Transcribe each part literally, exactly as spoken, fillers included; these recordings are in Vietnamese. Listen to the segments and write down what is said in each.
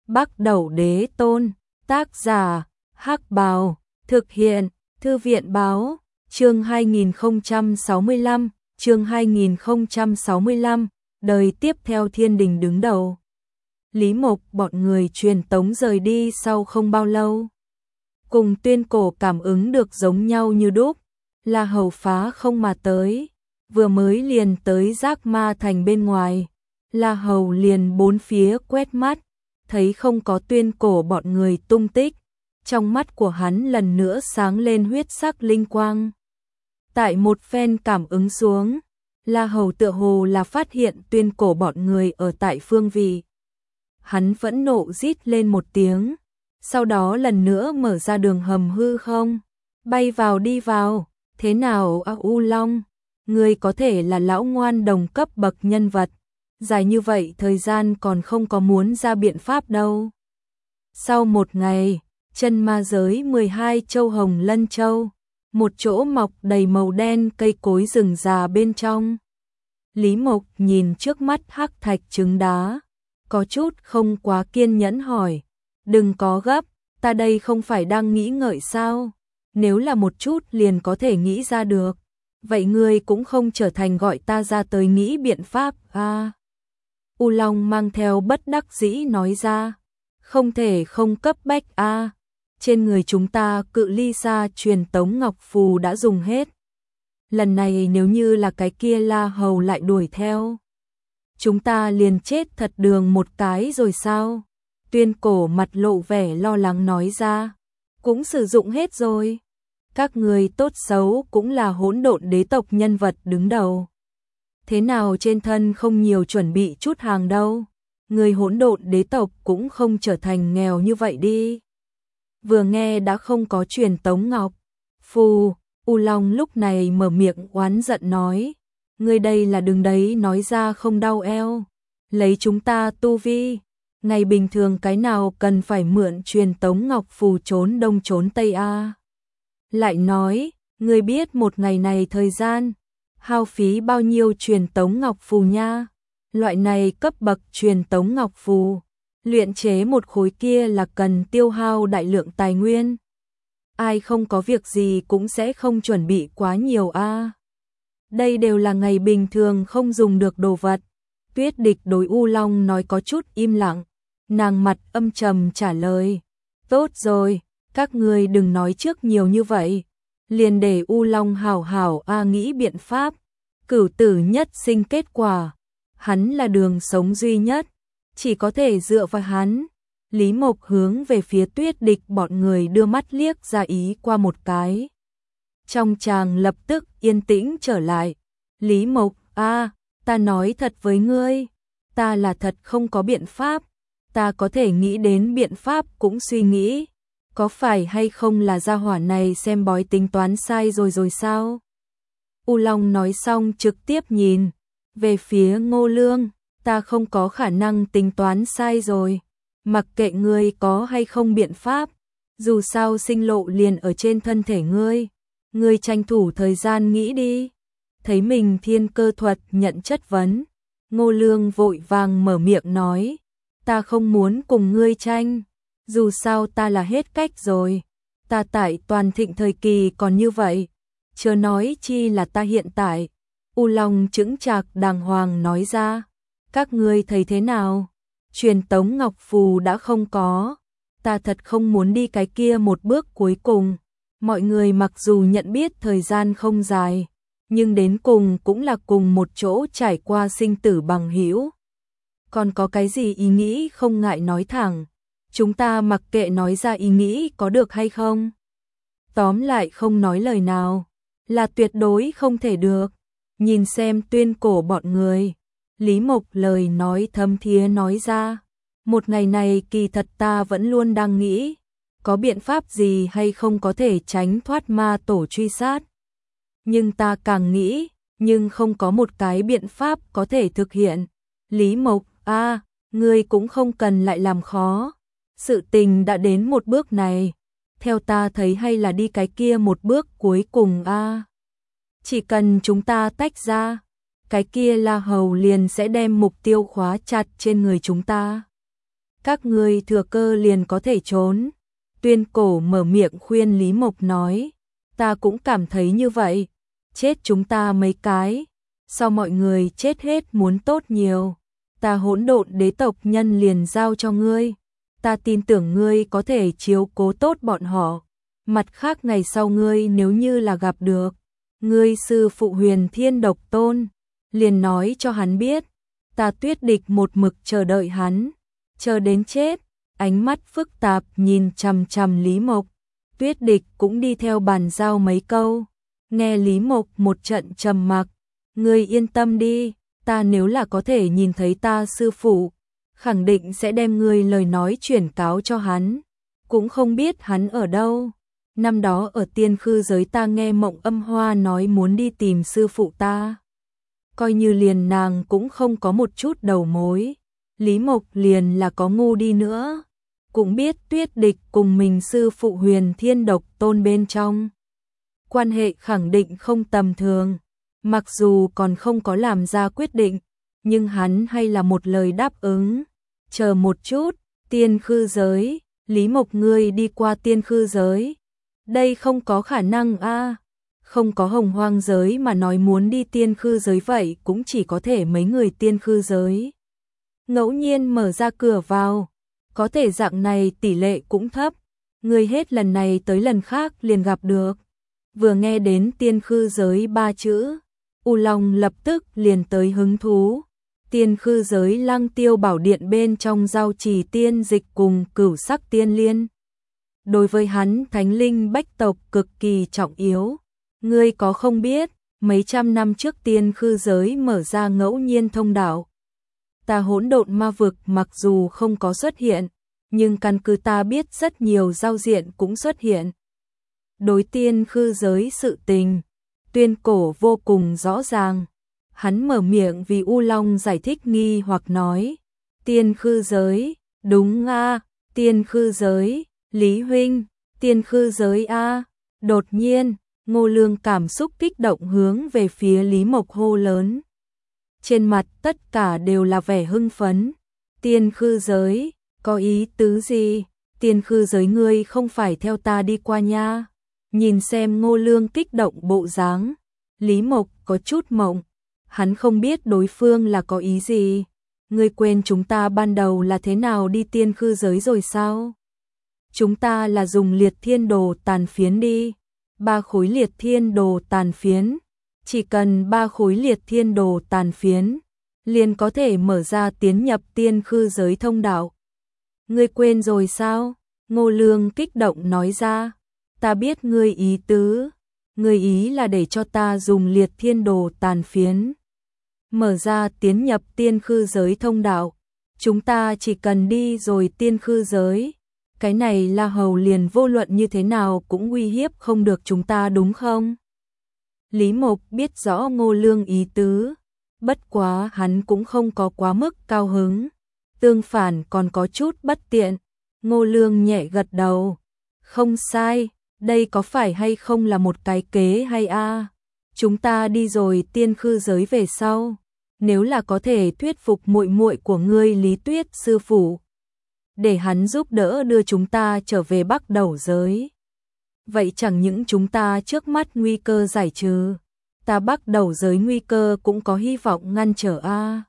Bắc Đẩu Đế Tôn, tác giả, Hắc Bào, thực hiện, Thư viện báo, chương hai nghìn không trăm sáu mươi lăm, chương hai nghìn không trăm sáu mươi lăm, đời tiếp theo thiên đình đứng đầu. Lý Mộc bọn người truyền tống rời đi sau không bao lâu. Cùng Tuyên Cổ cảm ứng được giống nhau như đúc, là hầu phá không mà tới, vừa mới liền tới Giác Ma Thành bên ngoài, là hầu liền bốn phía quét mắt, thấy không có Tuyên Cổ bọn người tung tích, trong mắt của hắn lần nữa sáng lên huyết sắc linh quang. Tại một phen cảm ứng xuống, La Hầu tựa hồ là phát hiện Tuyên Cổ bọn người ở tại phương vị. Hắn phẫn nộ rít lên một tiếng, sau đó lần nữa mở ra đường hầm hư không, bay vào đi vào, thế nào A U Long, ngươi có thể là lão ngoan đồng cấp bậc nhân vật, dài như vậy thời gian còn không có muốn ra biện pháp đâu. Sau một ngày, chân ma giới mười hai châu Hồng Lân Châu, một chỗ mọc đầy màu đen cây cối rừng già bên trong. Lý Mộc nhìn trước mắt hắc thạch trứng đá, có chút không quá kiên nhẫn hỏi, đừng có gấp, ta đây không phải đang nghĩ ngợi sao, nếu là một chút liền có thể nghĩ ra được, vậy ngươi cũng không trở thành gọi ta ra tới nghĩ biện pháp à. U Long mang theo bất đắc dĩ nói ra, không thể không cấp bách a à. Trên người chúng ta cự ly xa truyền tống ngọc phù đã dùng hết. Lần này nếu như là cái kia La Hầu lại đuổi theo, chúng ta liền chết thật đường một cái rồi sao? Tuyên Cổ mặt lộ vẻ lo lắng nói ra, cũng sử dụng hết rồi. Các người tốt xấu cũng là hỗn độn đế tộc nhân vật đứng đầu. Thế nào trên thân không nhiều chuẩn bị chút hàng đâu? Người hỗn độn đế tộc cũng không trở thành nghèo như vậy đi. Vừa nghe đã không có truyền tống ngọc phù, U Long lúc này mở miệng oán giận nói, ngươi đây là đừng đấy nói ra không đau eo, lấy chúng ta tu vi, ngày bình thường cái nào cần phải mượn truyền tống ngọc phù trốn đông trốn tây a. Lại nói, ngươi biết một ngày này thời gian, hao phí bao nhiêu truyền tống ngọc phù nha, loại này cấp bậc truyền tống ngọc phù, luyện chế một khối kia là cần tiêu hao đại lượng tài nguyên. Ai không có việc gì cũng sẽ không chuẩn bị quá nhiều a. Đây đều là ngày bình thường không dùng được đồ vật. Tuyết Địch đối U Long nói có chút im lặng, nàng mặt âm trầm trả lời, tốt rồi, các ngươi đừng nói trước nhiều như vậy, liền để U Long hảo hảo a nghĩ biện pháp, cửu tử nhất sinh kết quả, hắn là đường sống duy nhất, chỉ có thể dựa vào hắn. Lý Mộc hướng về phía Tuyết Địch bọn người đưa mắt liếc ra ý qua một cái. Trong tràng lập tức yên tĩnh trở lại. Lý Mộc, a, ta nói thật với ngươi, ta là thật không có biện pháp, ta có thể nghĩ đến biện pháp cũng suy nghĩ, có phải hay không là gia hỏa này xem bói tính toán sai rồi rồi sao? U Long nói xong trực tiếp nhìn về phía Ngô Lương, ta không có khả năng tính toán sai rồi. Mặc kệ ngươi có hay không biện pháp, dù sao sinh lộ liền ở trên thân thể ngươi, ngươi tranh thủ thời gian nghĩ đi. Thấy mình thiên cơ thuật nhận chất vấn, Ngô Lương vội vàng mở miệng nói, ta không muốn cùng ngươi tranh, dù sao ta là hết cách rồi, ta tại toàn thịnh thời kỳ còn như vậy, chớ nói chi là ta hiện tại. U Long chững chạc đàng hoàng nói ra, các ngươi thấy thế nào? Truyền tống ngọc phù đã không có, ta thật không muốn đi cái kia một bước cuối cùng. Mọi người mặc dù nhận biết thời gian không dài, nhưng đến cùng cũng là cùng một chỗ trải qua sinh tử bằng hữu. Còn có cái gì ý nghĩ không ngại nói thẳng, chúng ta mặc kệ nói ra ý nghĩ có được hay không. Tóm lại không nói lời nào, là tuyệt đối không thể được. Nhìn xem Tuyên Cổ bọn người. Lý Mộc lời nói thâm thiế nói ra, một ngày này kỳ thật ta vẫn luôn đang nghĩ, có biện pháp gì hay không có thể tránh thoát ma tổ truy sát. Nhưng ta càng nghĩ, nhưng không có một cái biện pháp có thể thực hiện. Lý Mộc, a, à, ngươi cũng không cần lại làm khó, sự tình đã đến một bước này, theo ta thấy hay là đi cái kia một bước cuối cùng a. À. Chỉ cần chúng ta tách ra, cái kia La Hầu liền sẽ đem mục tiêu khóa chặt trên người chúng ta. các ngươi thừa cơ liền có thể trốn. Tuyên Cổ mở miệng khuyên Lý Mộc nói, ta cũng cảm thấy như vậy, chết chúng ta mấy cái, sao mọi người chết hết muốn tốt nhiều, ta hỗn độn đế tộc nhân liền giao cho ngươi, ta tin tưởng ngươi có thể chiếu cố tốt bọn họ, mặt khác ngày sau ngươi nếu như là gặp được, ngươi sư phụ Huyền Thiên Độc Tôn, liền nói cho hắn biết, ta Tuyết Địch một mực chờ đợi hắn, chờ đến chết. Ánh mắt phức tạp nhìn chằm chằm Lý Mộc, Tuyết Địch cũng đi theo bàn giao mấy câu, nghe Lý Mộc một trận trầm mặc, ngươi yên tâm đi, ta nếu là có thể nhìn thấy ta sư phụ, khẳng định sẽ đem ngươi lời nói chuyển cáo cho hắn, cũng không biết hắn ở đâu. Năm đó ở tiên khư giới ta nghe Mộng Âm Hoa nói muốn đi tìm sư phụ ta, coi như liền nàng cũng không có một chút đầu mối, Lý Mộc liền là có ngu đi nữa. Cũng biết Tuyết Địch cùng mình sư phụ Huyền Thiên Độc Tôn bên trong quan hệ khẳng định không tầm thường, mặc dù còn không có làm ra quyết định, nhưng hắn hay là một lời đáp ứng. Chờ một chút, tiên khư giới, Lý Mộc ngươi đi qua tiên khư giới, đây không có khả năng a, không có hồng hoang giới mà nói muốn đi tiên khư giới vậy cũng chỉ có thể mấy người tiên khư giới ngẫu nhiên mở ra cửa vào. Có thể dạng này tỷ lệ cũng thấp, người hết lần này tới lần khác liền gặp được. Vừa nghe đến tiên khư giới ba chữ, U Long lập tức liền tới hứng thú. Tiên khư giới Lăng Tiêu Bảo Điện bên trong giao trì tiên dịch cùng Cửu Sắc Tiên Liên. Đối với hắn thánh linh bách tộc cực kỳ trọng yếu. Ngươi có không biết, mấy trăm năm trước tiên khư giới mở ra ngẫu nhiên thông đạo. Ta hỗn độn ma vực mặc dù không có xuất hiện, nhưng căn cứ ta biết rất nhiều giao diện cũng xuất hiện. Đối tiên khư giới sự tình, Tuyên Cổ vô cùng rõ ràng. Hắn mở miệng vì U Long giải thích nghi hoặc nói, tiên khư giới, đúng a, tiên khư giới, Lý huynh, tiên khư giới a. Đột nhiên, Ngô Lương cảm xúc kích động hướng về phía Lý Mộc hô lớn. Trên mặt tất cả đều là vẻ hưng phấn. Tiên khư giới, có ý tứ gì? Tiên khư giới ngươi không phải theo ta đi qua nha. Nhìn xem Ngô Lương kích động bộ dáng, Lý Mộc có chút mộng. Hắn không biết đối phương là có ý gì. Ngươi quên chúng ta ban đầu là thế nào đi tiên khư giới rồi sao? Chúng ta là dùng liệt thiên đồ tàn phiến đi. Ba khối liệt thiên đồ tàn phiến. Chỉ cần ba khối liệt thiên đồ tàn phiến, liền có thể mở ra tiến nhập tiên khư giới thông đạo. Ngươi quên rồi sao? Ngô Lương kích động nói ra. Ta biết ngươi ý tứ. Ngươi ý là để cho ta dùng liệt thiên đồ tàn phiến. Mở ra tiến nhập tiên khư giới thông đạo. Chúng ta chỉ cần đi rồi tiên khư giới. Cái này La Hầu liền vô luận như thế nào cũng uy hiếp không được chúng ta đúng không? Lý Mộc biết rõ Ngô Lương ý tứ, bất quá hắn cũng không có quá mức cao hứng, tương phản còn có chút bất tiện. Ngô Lương nhẹ gật đầu, không sai, đây có phải hay không là một cái kế hay a? Chúng ta đi rồi tiên khư giới về sau, nếu là có thể thuyết phục muội muội của ngươi Lý Tuyết sư phụ, để hắn giúp đỡ đưa chúng ta trở về Bắc Đầu giới. Vậy chẳng những chúng ta trước mắt nguy cơ giải trừ, ta Bắc Đầu giới nguy cơ cũng có hy vọng ngăn trở a.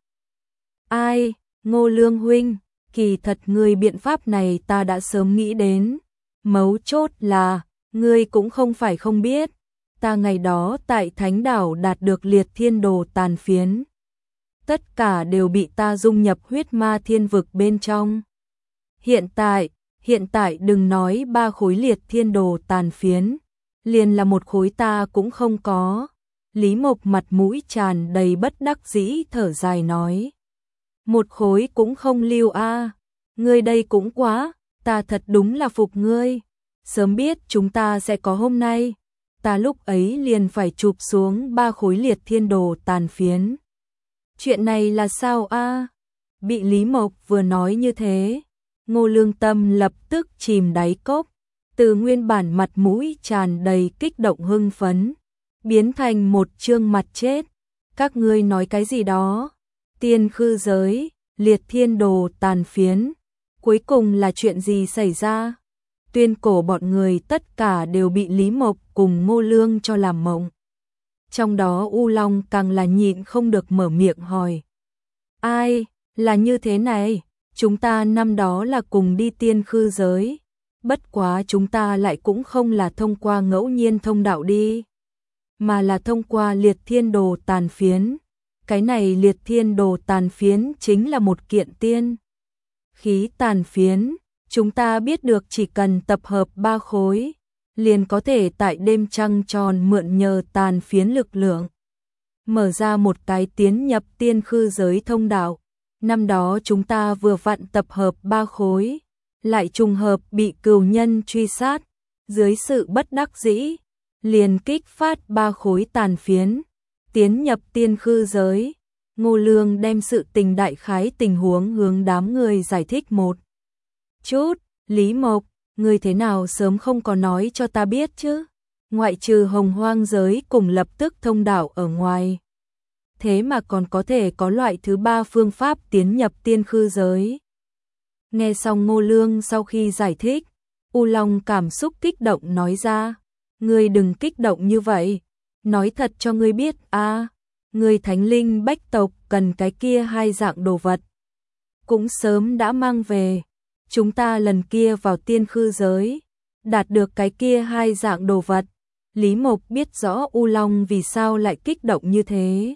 Ai, Ngô Lương huynh, kỳ thật ngươi biện pháp này ta đã sớm nghĩ đến, mấu chốt là, ngươi cũng không phải không biết, ta ngày đó tại Thánh Đảo đạt được liệt thiên đồ tàn phiến. Tất cả đều bị ta dung nhập huyết ma thiên vực bên trong. Hiện tại, hiện tại đừng nói ba khối liệt thiên đồ tàn phiến, liền là một khối ta cũng không có. Lý Mộc mặt mũi tràn đầy bất đắc dĩ thở dài nói. Một khối cũng không lưu a, ngươi đây cũng quá, ta thật đúng là phục ngươi. Sớm biết chúng ta sẽ có hôm nay, ta lúc ấy liền phải chụp xuống ba khối liệt thiên đồ tàn phiến. Chuyện này là sao a? Bị Lý Mộc vừa nói như thế, Ngô Lương tâm lập tức chìm đáy cốc, từ nguyên bản mặt mũi tràn đầy kích động hưng phấn, biến thành một trương mặt chết. Các ngươi nói cái gì đó? Tiên khư giới, liệt thiên đồ tàn phiến, Cuối cùng là chuyện gì xảy ra? Tuyên cổ bọn người tất cả đều bị Lý Mộc cùng Ngô Lương cho làm mộng. Trong đó U Long càng là nhịn không được mở miệng hỏi. Ai, là như thế này, chúng ta năm đó là cùng đi tiên khư giới. Bất quá chúng ta lại cũng không là thông qua ngẫu nhiên thông đạo đi, mà là thông qua liệt thiên đồ tàn phiến. Cái này liệt thiên đồ tàn phiến chính là một kiện tiên khí tàn phiến. Chúng ta biết được chỉ cần tập hợp ba khối, liền có thể tại đêm trăng tròn mượn nhờ tàn phiến lực lượng, mở ra một cái tiến nhập tiên khư giới thông đạo. Năm đó chúng ta vừa vặn tập hợp ba khối, lại trùng hợp bị cừu nhân truy sát, dưới sự bất đắc dĩ, liền kích phát ba khối tàn phiến, tiến nhập tiên khư giới. Ngô Lương đem sự tình đại khái tình huống hướng đám người giải thích một chút. Lý Mộc, người thế nào sớm không có nói cho ta biết chứ? Ngoại trừ hồng hoang giới cùng lập tức thông đạo ở ngoài, thế mà còn có thể có loại thứ ba phương pháp tiến nhập tiên khư giới. Nghe xong Ngô Lương sau khi giải thích, U Long cảm xúc kích động nói ra. Ngươi đừng kích động như vậy, nói thật cho ngươi biết a, à, ngươi thánh linh bách tộc cần cái kia hai dạng đồ vật, cũng sớm đã mang về. Chúng ta lần kia vào tiên khư giới, đạt được cái kia hai dạng đồ vật. Lý Mộc biết rõ U Long vì sao lại kích động như thế.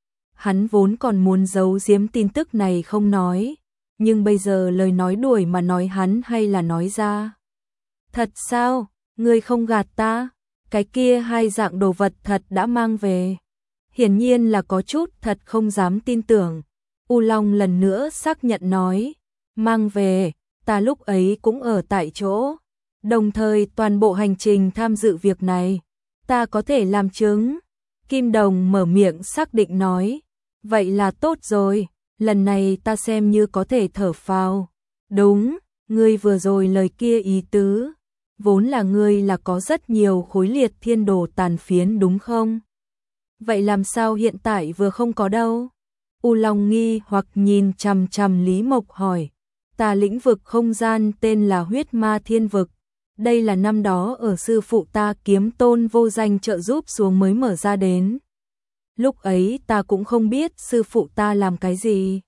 Hắn vốn còn muốn giấu giếm tin tức này không nói, nhưng bây giờ lời nói đuổi mà nói hắn hay là nói ra. Thật sao, ngươi không gạt ta, cái kia hai dạng đồ vật thật đã mang về. Hiển nhiên là có chút thật không dám tin tưởng. U Long lần nữa xác nhận nói, mang về, ta lúc ấy cũng ở tại chỗ, đồng thời toàn bộ hành trình tham dự việc này, ta có thể làm chứng. Kim Đồng mở miệng xác định nói, vậy là tốt rồi, lần này ta xem như có thể thở phào. Đúng, ngươi vừa rồi lời kia ý tứ, vốn là ngươi là có rất nhiều khối liệt thiên đồ tàn phiến đúng không? Vậy làm sao hiện tại vừa không có đâu? U Long nghi hoặc nhìn chằm chằm Lý Mộc hỏi. Ta lĩnh vực không gian tên là huyết ma thiên vực. Đây là năm đó ở sư phụ ta Kiếm Tôn vô danh trợ giúp xuống mới mở ra đến. Lúc ấy ta cũng không biết sư phụ ta làm cái gì.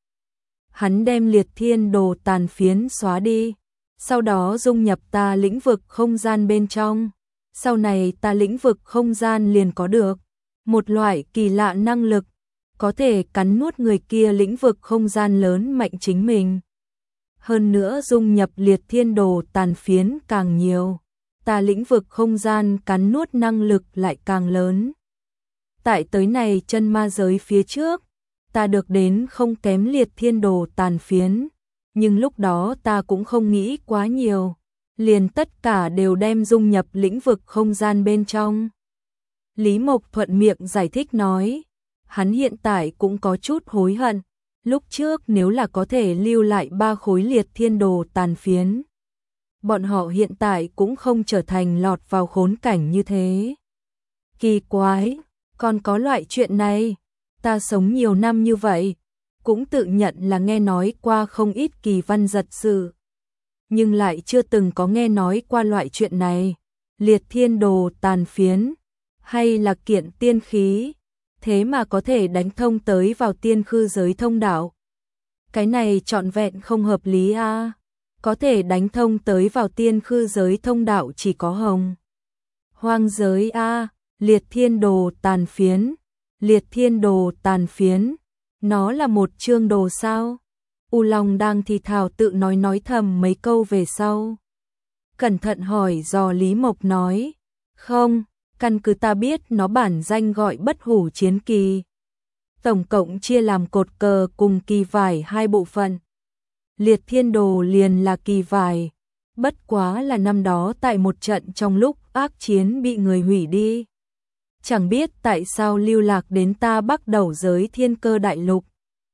Hắn đem liệt thiên đồ tàn phiến xóa đi, sau đó dung nhập ta lĩnh vực không gian bên trong. Sau này ta lĩnh vực không gian liền có được một loại kỳ lạ năng lực, có thể cắn nuốt người kia lĩnh vực không gian lớn mạnh chính mình. Hơn nữa dung nhập liệt thiên đồ tàn phiến càng nhiều, ta lĩnh vực không gian cắn nuốt năng lực lại càng lớn. Tại tới này chân ma giới phía trước, ta được đến không kém liệt thiên đồ tàn phiến, nhưng lúc đó ta cũng không nghĩ quá nhiều, liền tất cả đều đem dung nhập lĩnh vực không gian bên trong. Lý Mộc thuận miệng giải thích nói, hắn hiện tại cũng có chút hối hận, lúc trước nếu là có thể lưu lại ba khối liệt thiên đồ tàn phiến, bọn họ hiện tại cũng không trở thành lọt vào khốn cảnh như thế. Kỳ quái, còn có loại chuyện này, ta sống nhiều năm như vậy, cũng tự nhận là nghe nói qua không ít kỳ văn giật sự, nhưng lại chưa từng có nghe nói qua loại chuyện này. Liệt thiên đồ tàn phiến, hay là kiện tiên khí, thế mà có thể đánh thông tới vào tiên khư giới thông đạo. Cái này trọn vẹn không hợp lý a, à. Có thể đánh thông tới vào tiên khư giới thông đạo chỉ có hồng hoang giới a, à. Liệt thiên đồ tàn phiến, liệt thiên đồ tàn phiến, nó là một chương đồ sao? U Long đang thì thào tự nói nói thầm mấy câu về sau, cẩn thận hỏi dò Lý Mộc nói, không, căn cứ ta biết nó bản danh gọi bất hủ chiến kỳ, tổng cộng chia làm cột cờ cùng kỳ vải hai bộ phận. Liệt thiên đồ liền là kỳ vải, bất quá là năm đó tại một trận trong lúc ác chiến bị người hủy đi. Chẳng biết tại sao lưu lạc đến ta Bắc Đầu giới Thiên Cơ đại lục.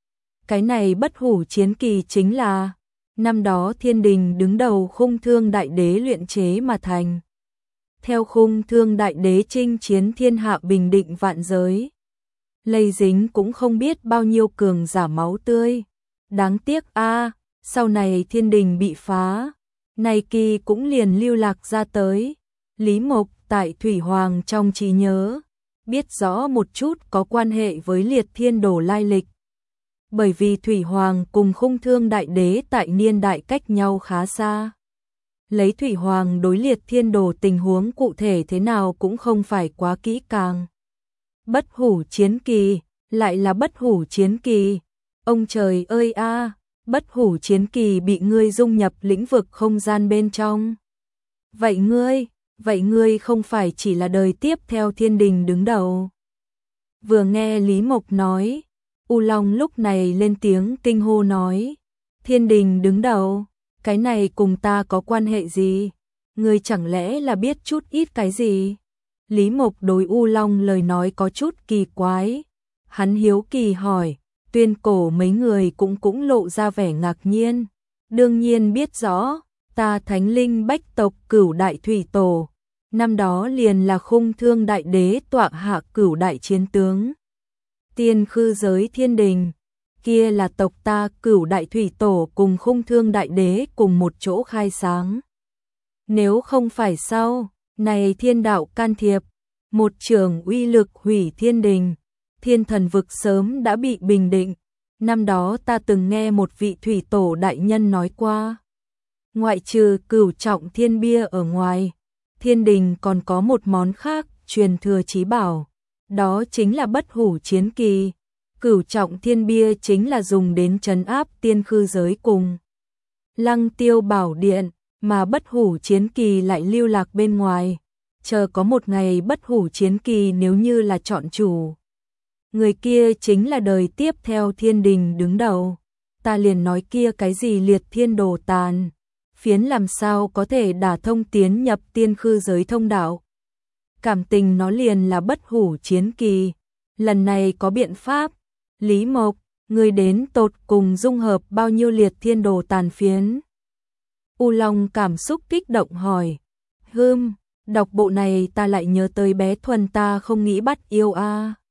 Cái này bất hủ chiến kỳ chính là năm đó thiên đình đứng đầu khung thương đại đế luyện chế mà thành. Theo khung thương đại đế chinh chiến thiên hạ bình định vạn giới, lây dính cũng không biết bao nhiêu cường giả máu tươi. Đáng tiếc a, sau này thiên đình bị phá, này kỳ cũng liền lưu lạc ra tới. Lý Mộc tại Thủy Hoàng trong trí nhớ, biết rõ một chút có quan hệ với Liệt Thiên Đồ lai lịch. Bởi vì Thủy Hoàng cùng Khung Thương Đại Đế tại niên đại cách nhau khá xa. Lấy Thủy Hoàng đối Liệt Thiên Đồ tình huống cụ thể thế nào cũng không phải quá kỹ càng. Bất hủ chiến kỳ, lại là bất hủ chiến kỳ. Ông trời ơi a, bất hủ chiến kỳ bị ngươi dung nhập lĩnh vực không gian bên trong. Vậy ngươi, vậy ngươi không phải chỉ là đời tiếp theo thiên đình đứng đầu. Vừa nghe Lý Mộc nói, U Long lúc này lên tiếng kinh hô nói, thiên đình đứng đầu, cái này cùng ta có quan hệ gì? Ngươi chẳng lẽ là biết chút ít cái gì? Lý Mộc đối U Long lời nói có chút kỳ quái. Hắn hiếu kỳ hỏi, Tuyên Cổ mấy người cũng cũng lộ ra vẻ ngạc nhiên. Đương nhiên biết rõ, ta Thánh Linh Bách tộc Cửu Đại Thủy Tổ, năm đó liền là Khung Thương Đại Đế tọa hạ Cửu Đại Chiến Tướng. Tiên khư giới thiên đình, kia là tộc ta Cửu Đại Thủy Tổ cùng Khung Thương Đại Đế cùng một chỗ khai sáng. Nếu không phải sau, này thiên đạo can thiệp, một trường uy lực hủy thiên đình, thiên thần vực sớm đã bị bình định. Năm đó ta từng nghe một vị thủy tổ đại nhân nói qua, ngoại trừ cửu trọng thiên bia ở ngoài, thiên đình còn có một món khác truyền thừa chí bảo, đó chính là bất hủ chiến kỳ. Cửu trọng thiên bia chính là dùng đến trấn áp tiên khư giới cùng Lăng Tiêu Bảo Điện, mà bất hủ chiến kỳ lại lưu lạc bên ngoài. Chờ có một ngày bất hủ chiến kỳ nếu như là chọn chủ, người kia chính là đời tiếp theo thiên đình đứng đầu. Ta liền nói kia cái gì Liệt Thiên Đồ tàn phiến làm sao có thể đả thông tiến nhập tiên khư giới thông đạo. Cảm tình nó liền là bất hủ chiến kỳ. Lần này có biện pháp. Lý Mộc, người đến tột cùng dung hợp bao nhiêu Liệt Thiên Đồ tàn phiến? U Long cảm xúc kích động hỏi. Hừm, đọc bộ này ta lại nhớ tới bé Thuần ta không nghĩ bắt yêu a.